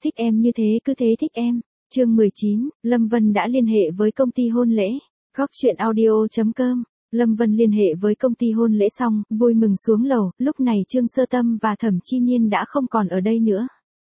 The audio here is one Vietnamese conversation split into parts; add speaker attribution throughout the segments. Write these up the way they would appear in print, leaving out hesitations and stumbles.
Speaker 1: thích em như thế cứ thế thích em. Chương 19, Lâm Vân đã liên hệ với công ty hôn lễ. Góc truyện audio.com. Lâm Vân liên hệ với công ty hôn lễ xong, vui mừng xuống lầu, lúc này Trương Sơ Tâm và Thẩm Chi Nhiên đã không còn ở đây nữa.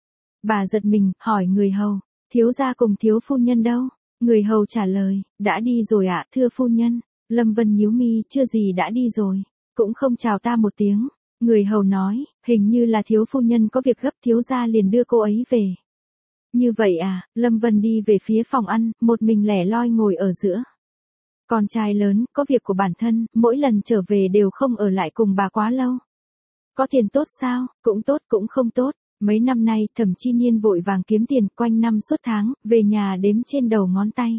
Speaker 1: Bà giật mình, hỏi người hầu, thiếu gia cùng thiếu phu nhân đâu? Người hầu trả lời, đã đi rồi ạ, thưa phu nhân. Lâm Vân nhíu mi, chưa gì đã đi rồi, cũng không chào ta một tiếng. Người hầu nói, hình như là thiếu phu nhân có việc gấp, thiếu gia liền đưa cô ấy về. Như vậy à? Lâm Vân đi về phía phòng ăn, một mình lẻ loi ngồi ở giữa. Con trai lớn, có việc của bản thân, mỗi lần trở về đều không ở lại cùng bà quá lâu. Có tiền tốt sao? Cũng tốt cũng không tốt. Mấy năm nay, Thẩm Chi Nhiên vội vàng kiếm tiền, quanh năm suốt tháng, về nhà đếm trên đầu ngón tay.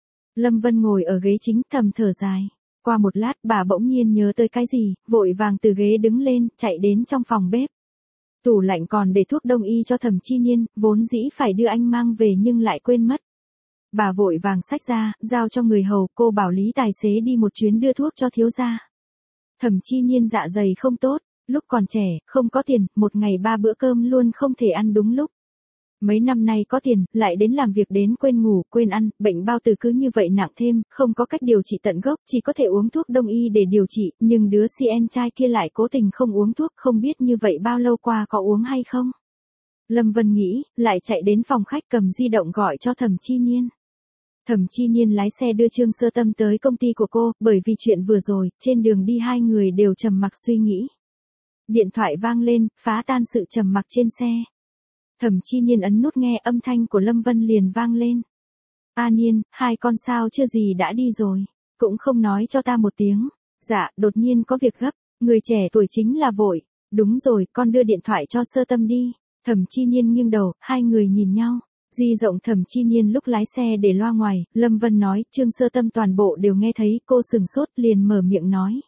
Speaker 1: Lâm Vân ngồi ở ghế chính, thầm thở dài. Qua một lát, bà bỗng nhiên nhớ tới cái gì, vội vàng từ ghế đứng lên, chạy đến trong phòng bếp. Tủ lạnh còn để thuốc đông y cho Thẩm Chi Nhiên, vốn dĩ phải đưa anh mang về nhưng lại quên mất. Bà vội vàng xách ra, giao cho người hầu, cô bảo Lý tài xế đi một chuyến đưa thuốc cho thiếu gia. Thẩm Chi Nhiên dạ dày không tốt, lúc còn trẻ, không có tiền, một ngày 3 bữa cơm luôn không thể ăn đúng lúc. Mấy năm nay có tiền, lại đến làm việc đến quên ngủ, quên ăn, bệnh bao tử cứ như vậy nặng thêm, không có cách điều trị tận gốc, chỉ có thể uống thuốc đông y để điều trị, nhưng đứa CN trai kia lại cố tình không uống thuốc, không biết như vậy bao lâu qua có uống hay không. Lâm Vân nghĩ, lại chạy đến phòng khách cầm di động gọi cho Thẩm Chi Nhiên. Thẩm Chi Nhiên lái xe đưa Trương Sơ Tâm tới công ty của cô, bởi vì chuyện vừa rồi, trên đường đi hai người đều trầm mặc suy nghĩ. Điện thoại vang lên, phá tan sự trầm mặc trên xe. Thẩm Chi Nhiên ấn nút nghe, âm thanh của Lâm Vân liền vang lên. A Nhiên, hai con sao chưa gì đã đi rồi, cũng không nói cho ta một tiếng. Dạ, đột nhiên có việc gấp, người trẻ tuổi chính là vội. Đúng rồi, con đưa điện thoại cho Sơ Tâm đi. Thẩm Chi Nhiên nghiêng đầu, hai người nhìn nhau. Di rộng Thẩm Chi Nhiên lúc lái xe để loa ngoài, Lâm Vân nói, Trương Sơ Tâm toàn bộ đều nghe thấy, cô sừng sốt liền mở miệng nói.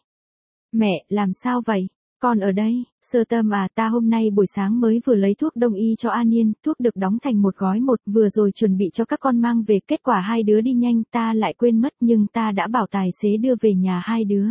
Speaker 1: Mẹ, làm sao vậy? Con ở đây. Sơ Tâm à, ta hôm nay buổi sáng mới vừa lấy thuốc đông y cho An Nhiên, thuốc được đóng thành một gói một, vừa rồi chuẩn bị cho các con mang về, kết quả hai đứa đi nhanh, ta lại quên mất, nhưng ta đã bảo tài xế đưa về nhà hai đứa.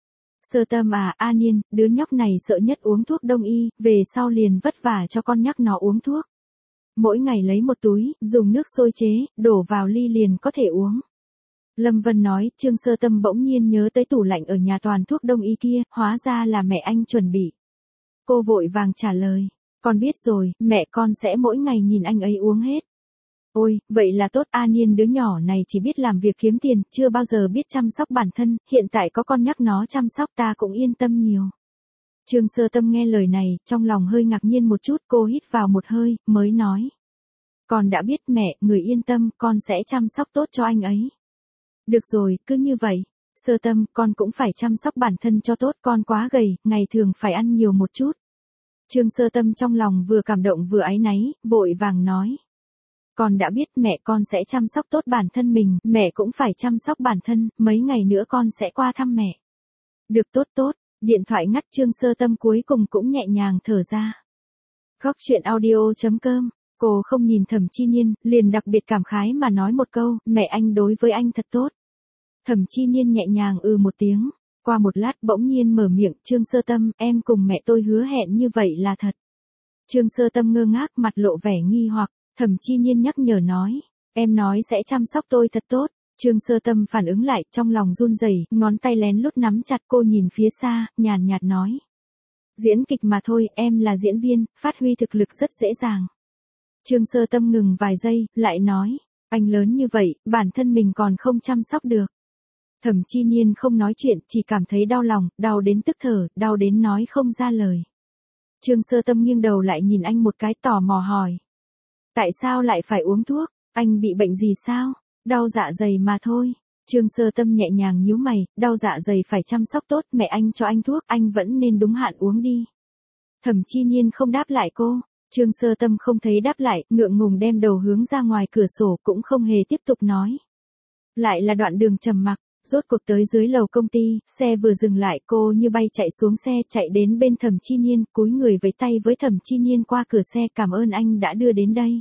Speaker 1: Sơ Tâm à, An Nhiên, đứa nhóc này sợ nhất uống thuốc đông y, về sau liền vất vả cho con nhắc nó uống thuốc. Mỗi ngày lấy một túi, dùng nước sôi chế, đổ vào ly liền có thể uống. Lâm Vân nói, Trương Sơ Tâm bỗng nhiên nhớ tới tủ lạnh ở nhà toàn thuốc đông y kia, hóa ra là mẹ anh chuẩn bị. Cô vội vàng trả lời, con biết rồi, mẹ con sẽ mỗi ngày nhìn anh ấy uống hết. Ôi, vậy là tốt. An Nhiên đứa nhỏ này chỉ biết làm việc kiếm tiền, chưa bao giờ biết chăm sóc bản thân, hiện tại có con nhắc nó chăm sóc ta cũng yên tâm nhiều. Trương Sơ Tâm nghe lời này, trong lòng hơi ngạc nhiên một chút, cô hít vào một hơi, mới nói. Con đã biết mẹ, người yên tâm, con sẽ chăm sóc tốt cho anh ấy. Được rồi, cứ như vậy. Sơ Tâm, con cũng phải chăm sóc bản thân cho tốt, con quá gầy, ngày thường phải ăn nhiều một chút. Trương Sơ Tâm trong lòng vừa cảm động vừa áy náy, vội vàng nói. Con đã biết mẹ, con sẽ chăm sóc tốt bản thân mình, mẹ cũng phải chăm sóc bản thân, mấy ngày nữa con sẽ qua thăm mẹ. Được, tốt tốt. Điện thoại ngắt, Trương Sơ Tâm cuối cùng cũng nhẹ nhàng thở ra. Góc truyện audio.com. Cô không nhìn Thẩm Chi Nhiên, liền đặc biệt cảm khái mà nói một câu, mẹ anh đối với anh thật tốt. Thẩm Chi Nhiên nhẹ nhàng một tiếng. Qua một lát bỗng nhiên mở miệng, Trương Sơ Tâm, em cùng mẹ tôi hứa hẹn như vậy là thật. Trương Sơ Tâm ngơ ngác, mặt lộ vẻ nghi hoặc. Thẩm Chi Nhiên nhắc nhở nói, em nói sẽ chăm sóc tôi thật tốt. Trương Sơ Tâm phản ứng lại, trong lòng run rẩy, ngón tay lén lút nắm chặt, cô nhìn phía xa, nhàn nhạt nói. Diễn kịch mà thôi, em là diễn viên, phát huy thực lực rất dễ dàng. Trương Sơ Tâm ngừng vài giây, lại nói, anh lớn như vậy, bản thân mình còn không chăm sóc được. Thẩm Chi Nhiên không nói chuyện, chỉ cảm thấy đau lòng, đau đến tức thở, đau đến nói không ra lời. Trương Sơ Tâm nghiêng đầu lại nhìn anh một cái, tò mò hỏi. Tại sao lại phải uống thuốc, anh bị bệnh gì sao? Đau dạ dày mà thôi. Trương Sơ Tâm nhẹ nhàng nhíu mày, đau dạ dày phải chăm sóc tốt, mẹ anh cho anh thuốc, anh vẫn nên đúng hạn uống đi. Thẩm Chi Nhiên không đáp lại cô. Trương Sơ Tâm không thấy đáp lại, ngượng ngùng đem đầu hướng ra ngoài cửa sổ, cũng không hề tiếp tục nói. Lại là đoạn đường trầm mặc, rốt cuộc tới dưới lầu công ty, xe vừa dừng lại, cô như bay chạy xuống xe, chạy đến bên Thẩm Chi Nhiên, cúi người với tay với Thẩm Chi Nhiên qua cửa xe, cảm ơn anh đã đưa đến đây.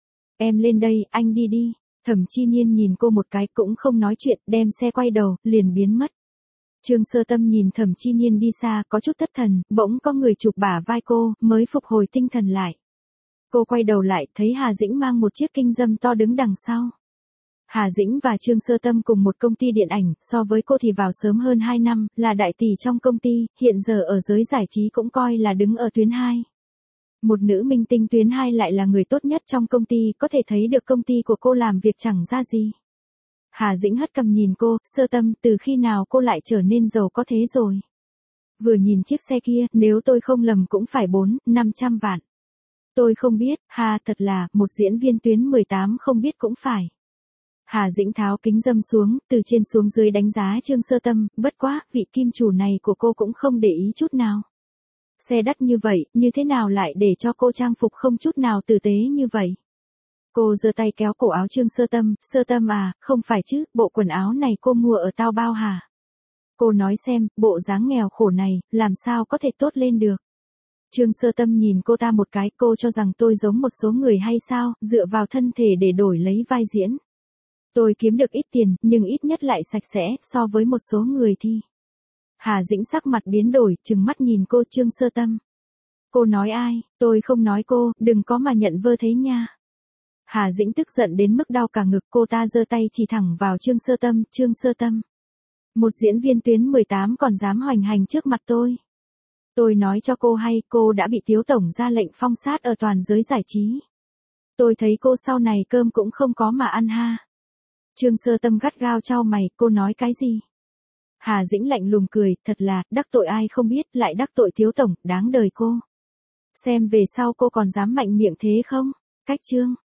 Speaker 1: Em lên đây, anh đi đi. Thẩm Chi Nhiên nhìn cô một cái, cũng không nói chuyện, đem xe quay đầu, liền biến mất. Trương Sơ Tâm nhìn Thẩm Chi Nhiên đi xa, có chút thất thần, bỗng có người chụp bả vai cô, mới phục hồi tinh thần lại. Cô quay đầu lại, thấy Hà Dĩnh mang một chiếc kinh dâm to đứng đằng sau. Hà Dĩnh và Trương Sơ Tâm cùng một công ty điện ảnh, so với cô thì vào sớm hơn 2 năm, là đại tỷ trong công ty, hiện giờ ở giới giải trí cũng coi là đứng ở tuyến 2. Một nữ minh tinh tuyến 2 lại là người tốt nhất trong công ty, có thể thấy được công ty của cô làm việc chẳng ra gì. Hà Dĩnh hất cằm nhìn cô, Sơ Tâm, từ khi nào cô lại trở nên giàu có thế rồi? Vừa nhìn chiếc xe kia, nếu tôi không lầm cũng phải 400-500 vạn. Tôi không biết, thật là, một diễn viên tuyến 18 không biết cũng phải. Hà Dĩnh tháo kính dâm xuống, từ trên xuống dưới đánh giá Trương Sơ Tâm, bất quá, vị kim chủ này của cô cũng không để ý chút nào. Xe đắt như vậy, như thế nào lại để cho cô trang phục không chút nào tử tế như vậy? Cô giơ tay kéo cổ áo Trương Sơ Tâm à, không phải chứ, bộ quần áo này cô mua ở Taobao hả? Cô nói xem, bộ dáng nghèo khổ này, làm sao có thể tốt lên được? Trương Sơ Tâm nhìn cô ta một cái, cô cho rằng tôi giống một số người hay sao, dựa vào thân thể để đổi lấy vai diễn. Tôi kiếm được ít tiền, nhưng ít nhất lại sạch sẽ, so với một số người thì. Hà Dĩnh sắc mặt biến đổi, trừng mắt nhìn cô Trương Sơ Tâm. Cô nói ai, tôi không nói cô, đừng có mà nhận vơ thế nha. Hà Dĩnh tức giận đến mức đau cả ngực, cô ta giơ tay chỉ thẳng vào Trương Sơ Tâm. Một diễn viên tuyến 18 còn dám hoành hành trước mặt tôi. Tôi nói cho cô hay, cô đã bị Tiếu Tổng ra lệnh phong sát ở toàn giới giải trí. Tôi thấy cô sau này cơm cũng không có mà ăn ha. Trương Sơ Tâm gắt gao chau mày, cô nói cái gì? Hà Dĩnh lạnh lùng cười, thật là, đắc tội ai không biết, lại đắc tội Tiếu Tổng, đáng đời cô. Xem về sau cô còn dám mạnh miệng thế không? Cách chương.